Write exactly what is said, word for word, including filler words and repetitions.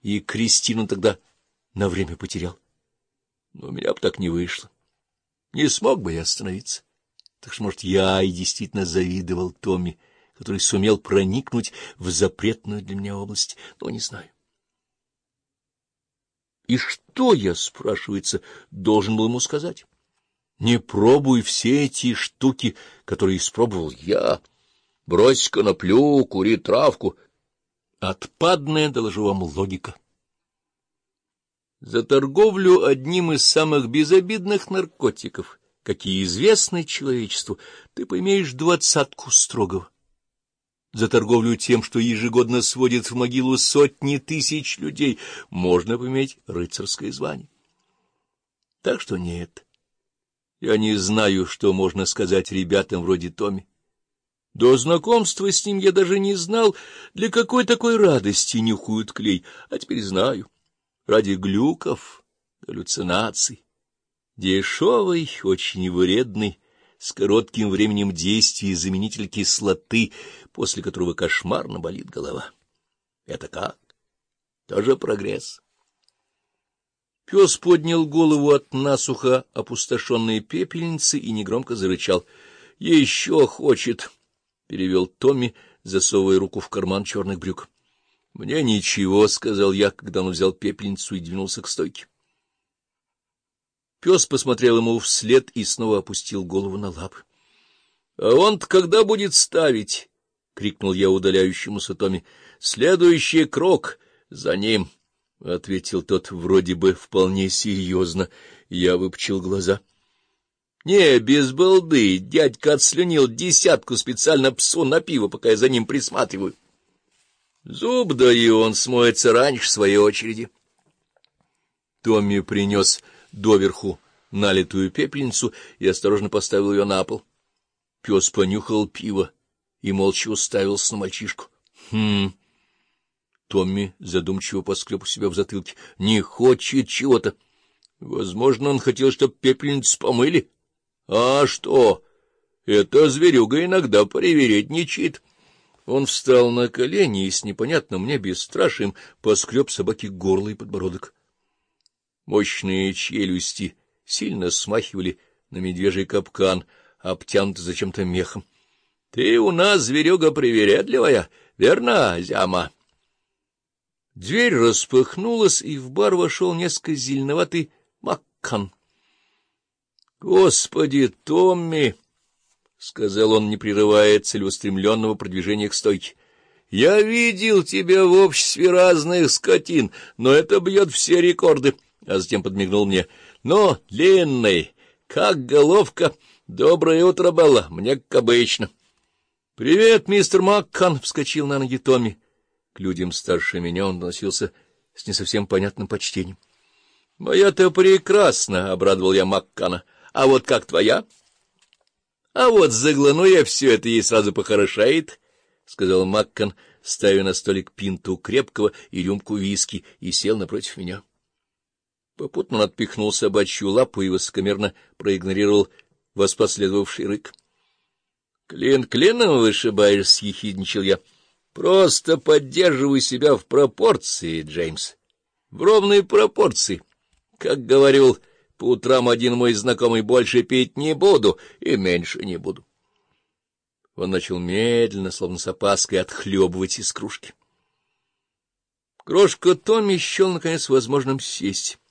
и Кристину тогда на время потерял. Но у меня бы так не вышло. Не смог бы я остановиться. Так что, может, я и действительно завидовал Томми, который сумел проникнуть в запретную для меня область, но не знаю. И что я, спрашивается, должен был ему сказать? Не пробуй все эти штуки, которые испробовал я. Брось коноплю, кури травку. Отпадная, доложу вам, логика. За торговлю одним из самых безобидных наркотиков, какие известны человечеству, ты поимеешь двадцатку строгого. За торговлю тем, что ежегодно сводит в могилу сотни тысяч людей, можно поиметь рыцарское звание. Так что нет, я не знаю, что можно сказать ребятам вроде Томми. До знакомства с ним я даже не знал, для какой такой радости нюхают клей, а теперь знаю. Ради глюков, галлюцинаций, дешевый, очень вредный, с коротким временем действия заменитель кислоты, после которого кошмарно болит голова. Это как? Тоже прогресс. Пес поднял голову от насухо опустошенной пепельницы и негромко зарычал. — Еще хочет, — перевел Томми, засовывая руку в карман черных брюк. — Мне ничего, — сказал я, когда он взял пепельницу и двинулся к стойке. Пес посмотрел ему вслед и снова опустил голову на лапы. — А он-то когда будет ставить? — крикнул я удаляющемуся Томми. — Следующий крок за ним, — ответил тот вроде бы вполне серьезно. Я выпучил глаза. — Не, без балды, дядька отслюнил десятку специально псу на пиво, пока я за ним присматриваю. Зуб даю, он смоется раньше своей очереди. Томми принес доверху налитую пепельницу и осторожно поставил ее на пол. Пес понюхал пиво и молча уставился на мальчишку. — Хм... Томми задумчиво поскреб у себя в затылке. — Не хочет чего-то. Возможно, он хотел, чтоб пепельницу помыли. — А что? Это зверюга иногда привередничает. Он встал на колени и с непонятным мне бесстрашием поскреб собаке горло и подбородок. Мощные челюсти сильно смахивали на медвежий капкан, обтянутый зачем-то мехом. — Ты у нас зверюга привередливая, верно, Зяма? Дверь распахнулась, и в бар вошел несколько зеленоватый Маккан. — Господи, Томми! — сказал он, не прерывая целеустремленного продвижения к стойке. — Я видел тебя в обществе разных скотин, но это бьет все рекорды. А затем подмигнул мне. — Но, длинный, как головка. Доброе утро, Белла, мне как обычно. — Привет, мистер Маккан! — вскочил на ноги Томми. К людям старше меня он относился с не совсем понятным почтением. — Моя-то прекрасно! — обрадовал я Маккана. — А вот как твоя? — А вот загляну я все это, ей сразу похорошает, — сказал Маккан, ставя на столик пинту крепкого и рюмку виски, и сел напротив меня. Попутно он отпихнул собачью лапу и высокомерно проигнорировал воспоследовавший рык. — Клин клином вышибаешь, — съехидничал я. — Просто поддерживай себя в пропорции, Джеймс. В ровной пропорции. Как говорил по утрам один мой знакомый, больше пить не буду и меньше не буду. Он начал медленно, словно с опаской, отхлебывать из кружки. Крошка Томми счел, наконец, возможным сесть.